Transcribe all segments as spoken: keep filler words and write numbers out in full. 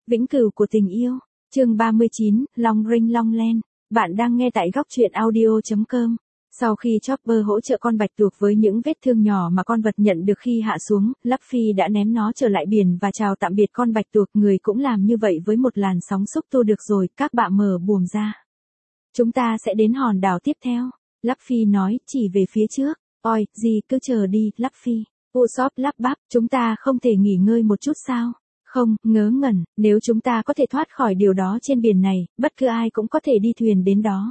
Vĩnh cửu của tình yêu. Chương ba mươi chín, Long Ring Long Len. Bạn đang nghe tại góc truyện audio chấm com. Sau khi Chopper hỗ trợ con bạch tuộc với những vết thương nhỏ mà con vật nhận được khi hạ xuống, Luffy đã ném nó trở lại biển và chào tạm biệt con bạch tuộc. Người cũng làm như vậy với một làn sóng xúc tu. Được rồi, các bạn mở buồm ra. Chúng ta sẽ đến hòn đảo tiếp theo. Luffy nói, chỉ về phía trước. Oi, gì, cứ chờ đi, Luffy. Usopp lắp bắp, chúng ta không thể nghỉ ngơi một chút sao? Không, ngớ ngẩn, nếu chúng ta có thể thoát khỏi điều đó trên biển này, bất cứ ai cũng có thể đi thuyền đến đó.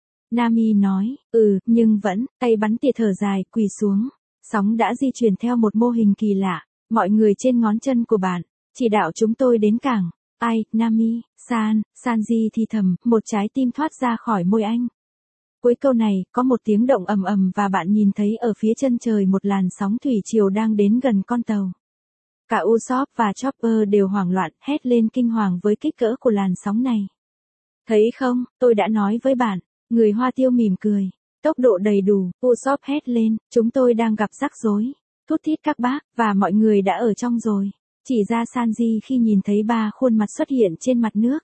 Nami nói, ừ, nhưng vẫn, tay bắn tỉa thở dài, quỳ xuống. Sóng đã di chuyển theo một mô hình kỳ lạ, mọi người trên ngón chân của bạn, chỉ đạo chúng tôi đến cảng. Ai, Nami, San, Sanji thì thầm, một trái tim thoát ra khỏi môi anh. Cuối câu này, có một tiếng động ầm ầm và bạn nhìn thấy ở phía chân trời một làn sóng thủy triều đang đến gần con tàu. Cả Usopp và Chopper đều hoảng loạn, hét lên kinh hoàng với kích cỡ của làn sóng này. Thấy không, tôi đã nói với bạn, người Hoa Tiêu mỉm cười. Tốc độ đầy đủ, Usopp hét lên, chúng tôi đang gặp rắc rối. Thút thít các bác, và mọi người đã ở trong rồi. Chỉ ra Sanji khi nhìn thấy ba khuôn mặt xuất hiện trên mặt nước.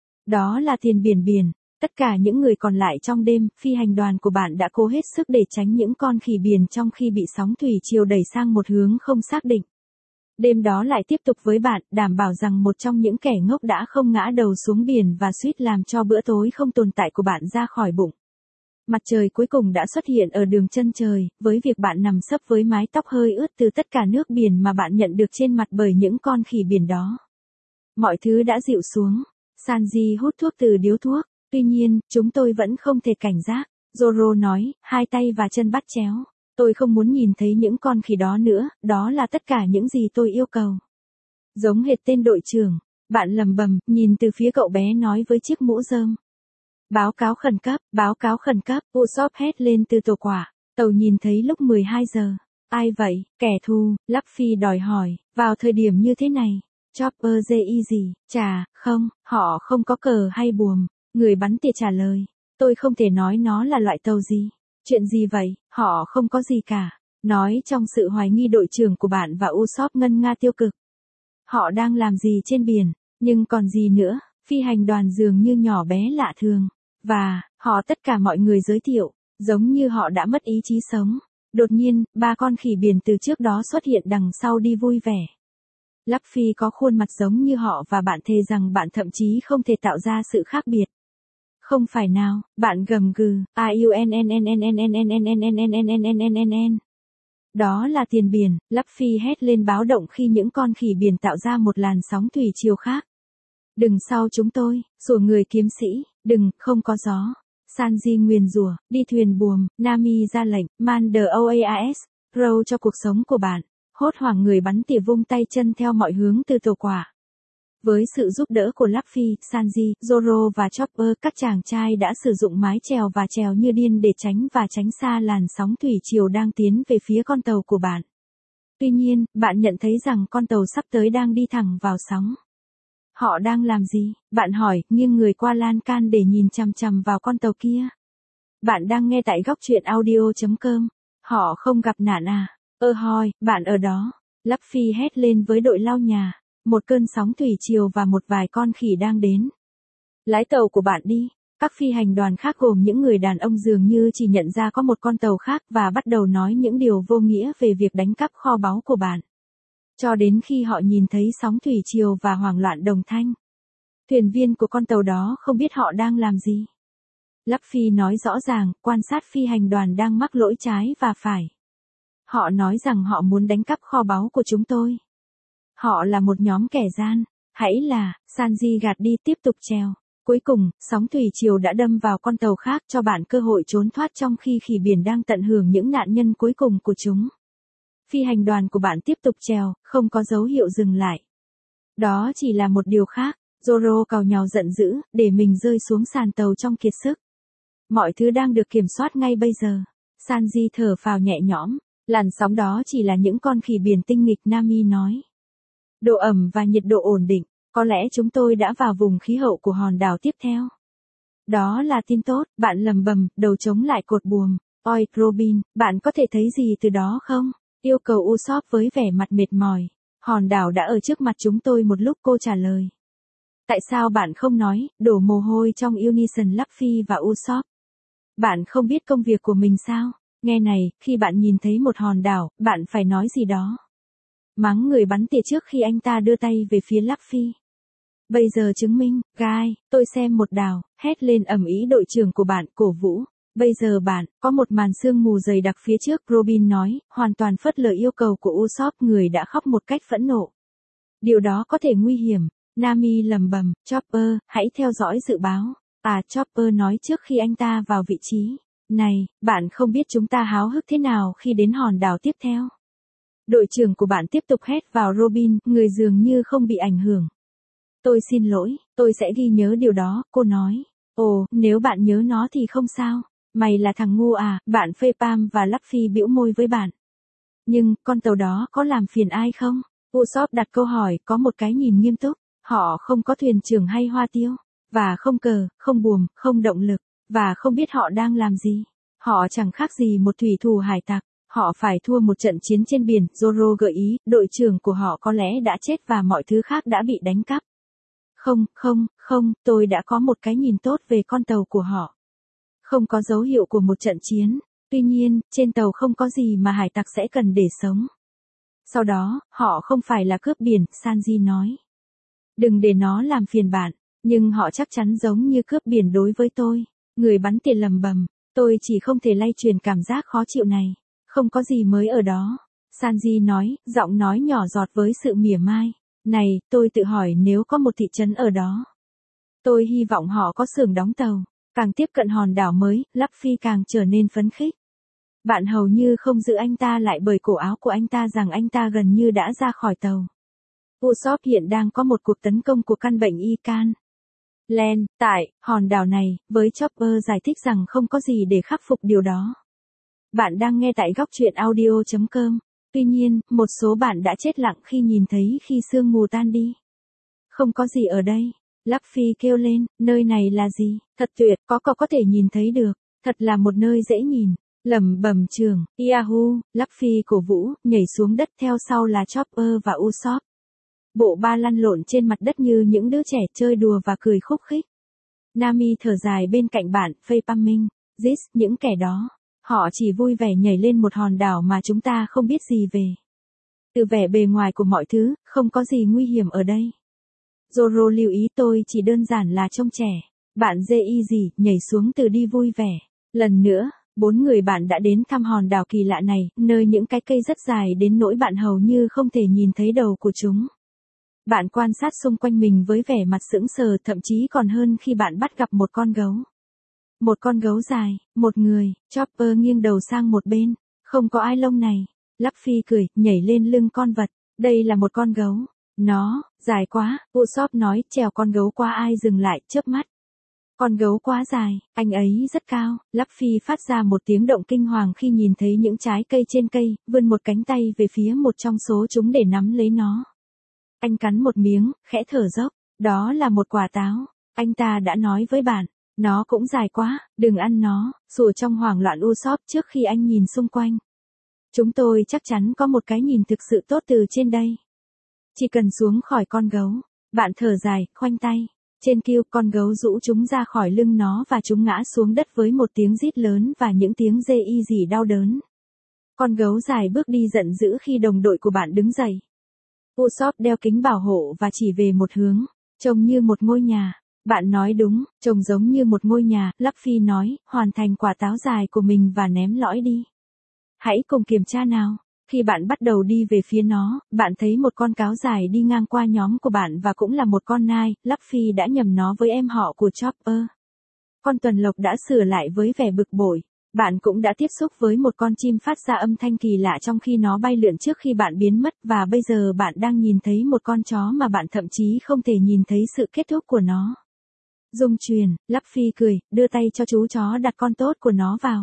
Đó là tiền biển biển. Tất cả những người còn lại trong đêm, phi hành đoàn của bạn đã cố hết sức để tránh những con khỉ biển trong khi bị sóng thủy triều đẩy sang một hướng không xác định. Đêm đó lại tiếp tục với bạn, đảm bảo rằng một trong những kẻ ngốc đã không ngã đầu xuống biển và suýt làm cho bữa tối không tồn tại của bạn ra khỏi bụng. Mặt trời cuối cùng đã xuất hiện ở đường chân trời, với việc bạn nằm sấp với mái tóc hơi ướt từ tất cả nước biển mà bạn nhận được trên mặt bởi những con khỉ biển đó. Mọi thứ đã dịu xuống. Sanji hút thuốc từ điếu thuốc. Tuy nhiên, chúng tôi vẫn không thể cảnh giác. Zoro nói, hai tay và chân bắt chéo. Tôi không muốn nhìn thấy những con khỉ đó nữa, đó là tất cả những gì tôi yêu cầu. Giống hệt tên đội trưởng. Bạn lầm bầm, nhìn từ phía cậu bé nói với chiếc mũ rơm. Báo cáo khẩn cấp, báo cáo khẩn cấp, Usopp hét lên từ tổ quả. Tàu nhìn thấy lúc mười hai giờ. Ai vậy, kẻ thù, Luffy đòi hỏi, vào thời điểm như thế này. Chopper gì gì, chà, không, họ không có cờ hay buồm. Người bắn tỉa trả lời, tôi không thể nói nó là loại tàu gì. Chuyện gì vậy, họ không có gì cả. Nói trong sự hoài nghi đội trưởng của bạn và Usopp ngân nga tiêu cực. Họ đang làm gì trên biển, nhưng còn gì nữa, phi hành đoàn dường như nhỏ bé lạ thường. Và, họ tất cả mọi người giới thiệu, giống như họ đã mất ý chí sống. Đột nhiên, ba con khỉ biển từ trước đó xuất hiện đằng sau đi vui vẻ. Luffy có khuôn mặt giống như họ và bạn thề rằng bạn thậm chí không thể tạo ra sự khác biệt. Không phải nào, bạn gầm gừ, a-u-n-n-n-n-n-n-n-n-n-n-n-n-n-n-n. Đó là tiền biển, Luffy hét lên báo động khi những con khỉ biển tạo ra một làn sóng thủy triều khác. Đừng sau chúng tôi, rủa người kiếm sĩ, đừng, không có gió. Sanji nguyền rủa, đi thuyền buồm, Nami ra lệnh, man the oas, row cho cuộc sống của bạn. Hốt hoảng người bắn tỉa vung tay chân theo mọi hướng từ tổ quả. Với sự giúp đỡ của Luffy, Sanji, Zoro và Chopper, các chàng trai đã sử dụng mái chèo và chèo như điên để tránh và tránh xa làn sóng thủy triều đang tiến về phía con tàu của bạn. Tuy nhiên, bạn nhận thấy rằng con tàu sắp tới đang đi thẳng vào sóng. Họ đang làm gì? Bạn hỏi, nghiêng người qua lan can để nhìn chằm chằm vào con tàu kia. Bạn đang nghe tại góc truyện audio chấm com. Họ không gặp nạn à? Ơ hoi, bạn ở đó. Luffy hét lên với đội lau nhà. Một cơn sóng thủy triều và một vài con khỉ đang đến. Lái tàu của bạn đi. Các phi hành đoàn khác gồm những người đàn ông dường như chỉ nhận ra có một con tàu khác và bắt đầu nói những điều vô nghĩa về việc đánh cắp kho báu của bạn. Cho đến khi họ nhìn thấy sóng thủy triều và hoảng loạn đồng thanh. Thuyền viên của con tàu đó không biết họ đang làm gì. Luffy nói rõ ràng, quan sát phi hành đoàn đang mắc lỗi trái và phải. Họ nói rằng họ muốn đánh cắp kho báu của chúng tôi. Họ là một nhóm kẻ gian. Hãy là, Sanji gạt đi tiếp tục trèo. Cuối cùng, sóng thủy triều đã đâm vào con tàu khác cho bạn cơ hội trốn thoát trong khi khỉ biển đang tận hưởng những nạn nhân cuối cùng của chúng. Phi hành đoàn của bạn tiếp tục trèo, không có dấu hiệu dừng lại. Đó chỉ là một điều khác. Zoro càu nhàu giận dữ, để mình rơi xuống sàn tàu trong kiệt sức. Mọi thứ đang được kiểm soát ngay bây giờ. Sanji thở phào nhẹ nhõm. Làn sóng đó chỉ là những con khỉ biển tinh nghịch, Nami nói. Độ ẩm và nhiệt độ ổn định, có lẽ chúng tôi đã vào vùng khí hậu của hòn đảo tiếp theo. Đó là tin tốt, bạn lầm bầm, đầu chống lại cột buồm. Oi, Robin, bạn có thể thấy gì từ đó không? Yêu cầu Usopp với vẻ mặt mệt mỏi. Hòn đảo đã ở trước mặt chúng tôi một lúc, cô trả lời. Tại sao bạn không nói, đổ mồ hôi trong Unison Luffy và Usopp? Bạn không biết công việc của mình sao? Nghe này, khi bạn nhìn thấy một hòn đảo, bạn phải nói gì đó. Mắng người bắn tỉa trước khi anh ta đưa tay về phía Luffy. Bây giờ chứng minh, Guy, tôi xem một đảo, hét lên ầm ĩ đội trưởng của bạn, cổ vũ. Bây giờ bạn, có một màn sương mù dày đặc phía trước, Robin nói, hoàn toàn phớt lờ yêu cầu của Usopp, người đã khóc một cách phẫn nộ. Điều đó có thể nguy hiểm. Nami lầm bầm, Chopper, hãy theo dõi dự báo. À, Chopper nói trước khi anh ta vào vị trí. Này, bạn không biết chúng ta háo hức thế nào khi đến hòn đảo tiếp theo. Đội trưởng của bạn tiếp tục hét vào Robin, người dường như không bị ảnh hưởng. Tôi xin lỗi, tôi sẽ ghi nhớ điều đó, cô nói. Ồ, nếu bạn nhớ nó thì không sao. Mày là thằng ngu à, bạn phê Pam và Luffy bĩu môi với bạn. Nhưng, con tàu đó có làm phiền ai không? Usopp đặt câu hỏi, có một cái nhìn nghiêm túc. Họ không có thuyền trưởng hay hoa tiêu. Và không cờ, không buồm, không động lực. Và không biết họ đang làm gì. Họ chẳng khác gì một thủy thủ hải tặc. Họ phải thua một trận chiến trên biển, Zoro gợi ý, đội trưởng của họ có lẽ đã chết và mọi thứ khác đã bị đánh cắp. Không, không, không, tôi đã có một cái nhìn tốt về con tàu của họ. Không có dấu hiệu của một trận chiến. Tuy nhiên, trên tàu không có gì mà hải tặc sẽ cần để sống. Sau đó, họ không phải là cướp biển, Sanji nói. Đừng để nó làm phiền bạn, nhưng họ chắc chắn giống như cướp biển đối với tôi. Người bắn tỉa lầm bầm, tôi chỉ không thể lay truyền cảm giác khó chịu này. Không có gì mới ở đó. Sanji nói, giọng nói nhỏ giọt với sự mỉa mai. Này, tôi tự hỏi nếu có một thị trấn ở đó. Tôi hy vọng họ có xưởng đóng tàu. Càng tiếp cận hòn đảo mới, Luffy càng trở nên phấn khích. Bạn hầu như không giữ anh ta lại bởi cổ áo của anh ta rằng anh ta gần như đã ra khỏi tàu. Usopp hiện đang có một cuộc tấn công của căn bệnh y can. Len, tại, hòn đảo này, với Chopper giải thích rằng không có gì để khắc phục điều đó. Bạn đang nghe tại góc truyện audio chấm com. Tuy nhiên, một số bạn đã chết lặng khi nhìn thấy khi sương mù tan đi. Không có gì ở đây. Luffy kêu lên, nơi này là gì? Thật tuyệt, có có có thể nhìn thấy được. Thật là một nơi dễ nhìn. Lẩm bẩm trường, Yahoo, Luffy cổ vũ, nhảy xuống đất theo sau là Chopper và Usopp. Bộ ba lăn lộn trên mặt đất như những đứa trẻ chơi đùa và cười khúc khích. Nami thở dài bên cạnh bạn, phê Pamming, Ziz, những kẻ đó. Họ chỉ vui vẻ nhảy lên một hòn đảo mà chúng ta không biết gì về. Từ vẻ bề ngoài của mọi thứ, không có gì nguy hiểm ở đây. Zoro lưu ý tôi chỉ đơn giản là trông trẻ. Bạn Jay gì, nhảy xuống từ đi vui vẻ. Lần nữa, bốn người bạn đã đến thăm hòn đảo kỳ lạ này, nơi những cái cây rất dài đến nỗi bạn hầu như không thể nhìn thấy đầu của chúng. Bạn quan sát xung quanh mình với vẻ mặt sững sờ, thậm chí còn hơn khi bạn bắt gặp một con gấu. Một con gấu dài, một người, Chopper nghiêng đầu sang một bên, không có ai lông này. Luffy cười, nhảy lên lưng con vật, đây là một con gấu. Nó, dài quá, Usopp nói, trèo con gấu qua ai dừng lại, chớp mắt. Con gấu quá dài, anh ấy rất cao. Luffy phát ra một tiếng động kinh hoàng khi nhìn thấy những trái cây trên cây, vươn một cánh tay về phía một trong số chúng để nắm lấy nó. Anh cắn một miếng, khẽ thở dốc, đó là một quả táo. Anh ta đã nói với bạn, nó cũng dài quá, đừng ăn nó, sủa trong hoảng loạn Usopp trước khi anh nhìn xung quanh. Chúng tôi chắc chắn có một cái nhìn thực sự tốt từ trên đây. Chỉ cần xuống khỏi con gấu, bạn thở dài, khoanh tay. Trên kia con gấu rũ chúng ra khỏi lưng nó và chúng ngã xuống đất với một tiếng rít lớn và những tiếng rê y gì đau đớn. Con gấu dài bước đi giận dữ khi đồng đội của bạn đứng dậy. Usopp đeo kính bảo hộ và chỉ về một hướng, trông như một ngôi nhà. Bạn nói đúng, trông giống như một ngôi nhà, Luffy nói, hoàn thành quả táo dài của mình và ném lõi đi. Hãy cùng kiểm tra nào. Khi bạn bắt đầu đi về phía nó, bạn thấy một con cáo dài đi ngang qua nhóm của bạn và cũng là một con nai, Luffy đã nhầm nó với em họ của Chopper. Con tuần lộc đã sửa lại với vẻ bực bội. Bạn cũng đã tiếp xúc với một con chim phát ra âm thanh kỳ lạ trong khi nó bay lượn trước khi bạn biến mất và bây giờ bạn đang nhìn thấy một con chó mà bạn thậm chí không thể nhìn thấy sự kết thúc của nó. Dung truyền, Luffy cười, đưa tay cho chú chó đặt con tốt của nó vào.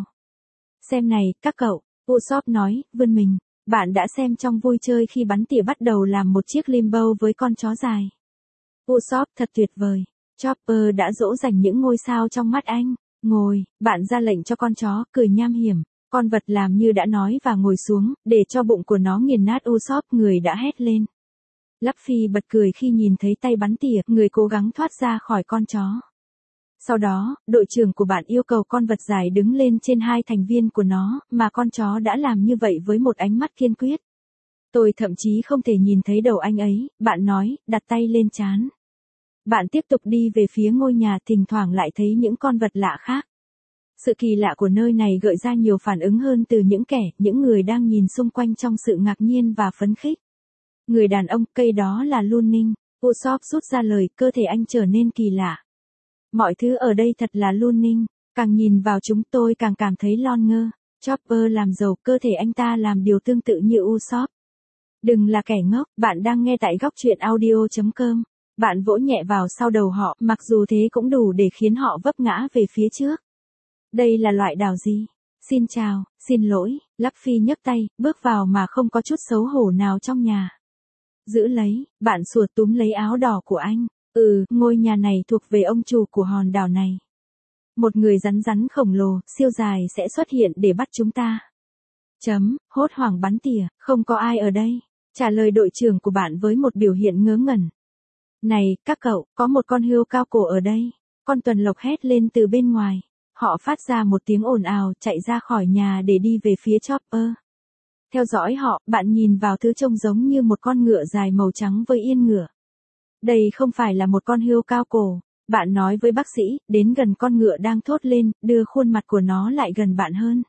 Xem này, các cậu, Usopp nói, vươn mình. Bạn đã xem trong vui chơi khi bắn tỉa bắt đầu làm một chiếc limbo với con chó dài. Usopp thật tuyệt vời. Chopper đã dỗ dành những ngôi sao trong mắt anh. Ngồi, bạn ra lệnh cho con chó, cười nham hiểm. Con vật làm như đã nói và ngồi xuống, để cho bụng của nó nghiền nát Usopp, người đã hét lên. Luffy bật cười khi nhìn thấy tay bắn tỉa, người cố gắng thoát ra khỏi con chó. Sau đó, đội trưởng của bạn yêu cầu con vật dài đứng lên trên hai thành viên của nó, mà con chó đã làm như vậy với một ánh mắt kiên quyết. Tôi thậm chí không thể nhìn thấy đầu anh ấy, bạn nói, đặt tay lên trán. Bạn tiếp tục đi về phía ngôi nhà, thỉnh thoảng lại thấy những con vật lạ khác. Sự kỳ lạ của nơi này gợi ra nhiều phản ứng hơn từ những kẻ, những người đang nhìn xung quanh trong sự ngạc nhiên và phấn khích. Người đàn ông, cây đó là Luning. Usopp rút ra lời, cơ thể anh trở nên kỳ lạ. Mọi thứ ở đây thật là Luning, càng nhìn vào chúng tôi càng cảm thấy lon ngơ. Chopper làm giàu, cơ thể anh ta làm điều tương tự như Usopp. Đừng là kẻ ngốc, bạn đang nghe tại góc truyện audio chấm com. Bạn vỗ nhẹ vào sau đầu họ, mặc dù thế cũng đủ để khiến họ vấp ngã về phía trước. Đây là loại đào gì? Xin chào, xin lỗi, Luffy nhấc tay, bước vào mà không có chút xấu hổ nào trong nhà. Giữ lấy, bạn sủa túm lấy áo đỏ của anh. Ừ, ngôi nhà này thuộc về ông chủ của hòn đảo này. Một người rắn rắn khổng lồ, siêu dài sẽ xuất hiện để bắt chúng ta. Chấm, hốt hoảng bắn tỉa, không có ai ở đây. Trả lời đội trưởng của bạn với một biểu hiện ngớ ngẩn. Này, các cậu, có một con hươu cao cổ ở đây. Con tuần lộc hét lên từ bên ngoài. Họ phát ra một tiếng ồn ào, chạy ra khỏi nhà để đi về phía Chopper. Theo dõi họ, bạn nhìn vào thứ trông giống như một con ngựa dài màu trắng với yên ngựa. Đây không phải là một con hươu cao cổ. Bạn nói với bác sĩ, đến gần con ngựa đang thốt lên, đưa khuôn mặt của nó lại gần bạn hơn.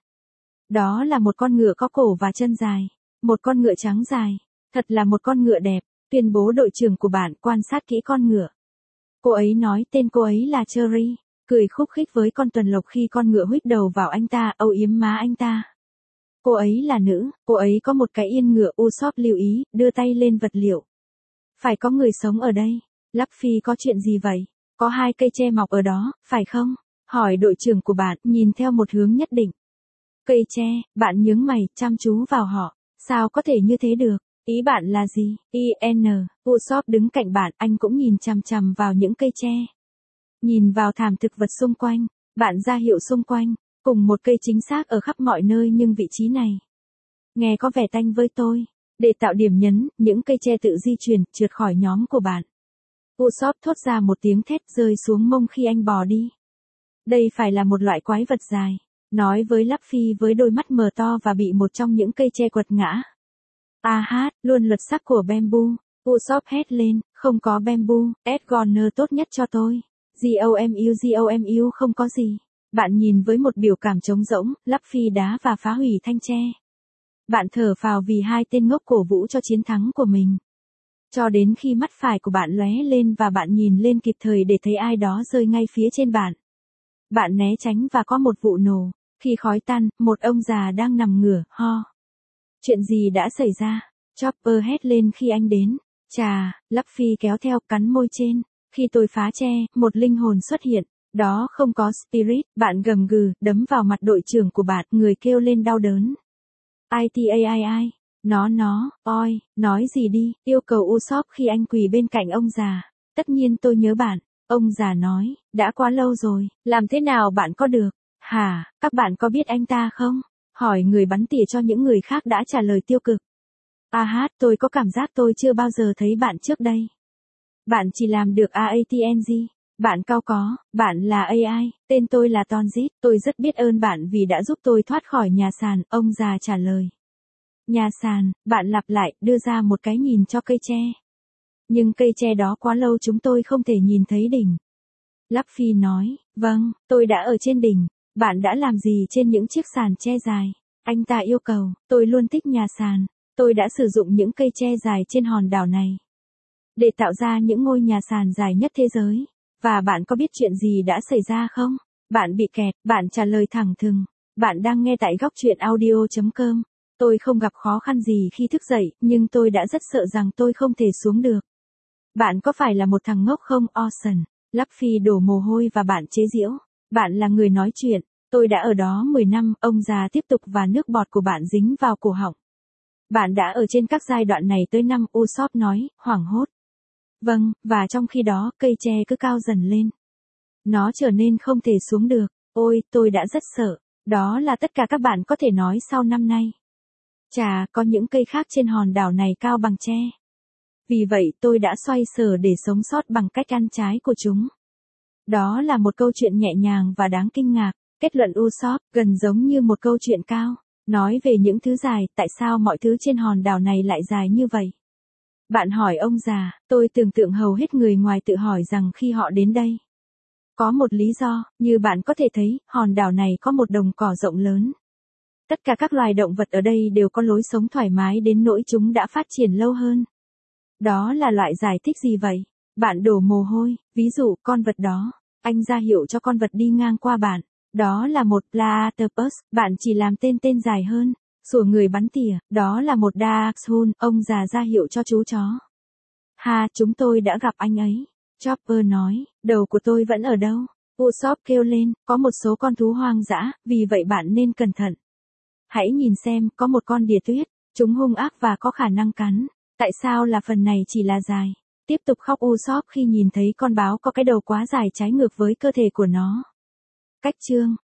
Đó là một con ngựa có cổ và chân dài. Một con ngựa trắng dài. Thật là một con ngựa đẹp, tuyên bố đội trưởng của bạn, quan sát kỹ con ngựa. Cô ấy nói tên cô ấy là Cherry, cười khúc khích với con tuần lộc khi con ngựa huých đầu vào anh ta, âu yếm má anh ta. Cô ấy là nữ, cô ấy có một cái yên ngựa. Usopp lưu ý, đưa tay lên vật liệu. Phải có người sống ở đây. Luffy, có chuyện gì vậy? Có hai cây tre mọc ở đó, phải không? Hỏi đội trưởng của bạn, nhìn theo một hướng nhất định. Cây tre, bạn nhướng mày, chăm chú vào họ. Sao có thể như thế được? Ý bạn là gì? i en Usopp đứng cạnh bạn, anh cũng nhìn chằm chằm vào những cây tre. Nhìn vào thảm thực vật xung quanh, bạn ra hiệu xung quanh, cùng một cây chính xác ở khắp mọi nơi nhưng vị trí này. Nghe có vẻ tanh với tôi. Để tạo điểm nhấn, những cây tre tự di chuyển, trượt khỏi nhóm của bạn. Usopp thốt ra một tiếng thét rơi xuống mông khi anh bò đi. Đây phải là một loại quái vật dài. Nói với Luffy với đôi mắt mờ to và bị một trong những cây tre quật ngã. A hát, luôn luật sắc của bamboo. Usopp hét lên, không có bamboo, Edgoner tốt nhất cho tôi. Gomu Gomu không có gì. Bạn nhìn với một biểu cảm trống rỗng, Luffy đá và phá hủy thanh tre. Bạn thở phào vì hai tên ngốc cổ vũ cho chiến thắng của mình. Cho đến khi mắt phải của bạn lóe lên và bạn nhìn lên kịp thời để thấy ai đó rơi ngay phía trên bạn. Bạn né tránh và có một vụ nổ. Khi khói tan, một ông già đang nằm ngửa, ho. Chuyện gì đã xảy ra? Chopper hét lên khi anh đến. Chà, Luffy kéo theo, cắn môi trên. Khi tôi phá tre, một linh hồn xuất hiện. Đó không có spirit, bạn gầm gừ, đấm vào mặt đội trưởng của bạn, người kêu lên đau đớn. ai ta ai ai, nó nó, oi, nói gì đi, yêu cầu Usopp khi anh quỳ bên cạnh ông già. Tất nhiên tôi nhớ bạn, ông già nói, đã quá lâu rồi, làm thế nào bạn có được? Hả, các bạn có biết anh ta không? Hỏi người bắn tỉa cho những người khác đã trả lời tiêu cực. A hát, tôi có cảm giác tôi chưa bao giờ thấy bạn trước đây. Bạn chỉ làm được a tê en giê. Bạn cao có, bạn là a i, tên tôi là Tonzit, tôi rất biết ơn bạn vì đã giúp tôi thoát khỏi nhà sàn, ông già trả lời. Nhà sàn, bạn lặp lại, đưa ra một cái nhìn cho cây tre. Nhưng cây tre đó quá lâu chúng tôi không thể nhìn thấy đỉnh. Luffy nói, vâng, tôi đã ở trên đỉnh, bạn đã làm gì trên những chiếc sàn tre dài? Anh ta yêu cầu, tôi luôn thích nhà sàn, tôi đã sử dụng những cây tre dài trên hòn đảo này. Để tạo ra những ngôi nhà sàn dài nhất thế giới. Và bạn có biết chuyện gì đã xảy ra không? Bạn bị kẹt, bạn trả lời thẳng thừng. Bạn đang nghe tại góc truyện audio chấm com. Tôi không gặp khó khăn gì khi thức dậy, nhưng tôi đã rất sợ rằng tôi không thể xuống được. Bạn có phải là một thằng ngốc không, Ocean? Luffy đổ mồ hôi và bạn chế giễu. Bạn là người nói chuyện. Tôi đã ở đó mười năm, ông già tiếp tục và nước bọt của bạn dính vào cổ họng. Bạn đã ở trên các giai đoạn này tới năm, Usopp nói, hoảng hốt. Vâng, và trong khi đó, cây tre cứ cao dần lên. Nó trở nên không thể xuống được. Ôi, tôi đã rất sợ. Đó là tất cả các bạn có thể nói sau năm nay. Chà, có những cây khác trên hòn đảo này cao bằng tre. Vì vậy tôi đã xoay sở để sống sót bằng cách ăn trái của chúng. Đó là một câu chuyện nhẹ nhàng và đáng kinh ngạc. Kết luận Usopp, gần giống như một câu chuyện cao. Nói về những thứ dài, tại sao mọi thứ trên hòn đảo này lại dài như vậy? Bạn hỏi ông già, tôi tưởng tượng hầu hết người ngoài tự hỏi rằng khi họ đến đây. Có một lý do, như bạn có thể thấy, hòn đảo này có một đồng cỏ rộng lớn. Tất cả các loài động vật ở đây đều có lối sống thoải mái đến nỗi chúng đã phát triển lâu hơn. Đó là loại giải thích gì vậy? Bạn đổ mồ hôi, ví dụ, con vật đó. Anh ra hiệu cho con vật đi ngang qua bạn. Đó là một platypus, bạn chỉ làm tên tên dài hơn. Sủa người bắn tỉa, đó là một dachshund, ông già ra hiệu cho chú chó. Ha, chúng tôi đã gặp anh ấy. Chopper nói, đầu của tôi vẫn ở đâu? Usopp kêu lên, có một số con thú hoang dã, vì vậy bạn nên cẩn thận. Hãy nhìn xem, có một con đỉa tuyết, chúng hung ác và có khả năng cắn. Tại sao là phần này chỉ là dài? Tiếp tục khóc Usopp khi nhìn thấy con báo có cái đầu quá dài trái ngược với cơ thể của nó. Cách chương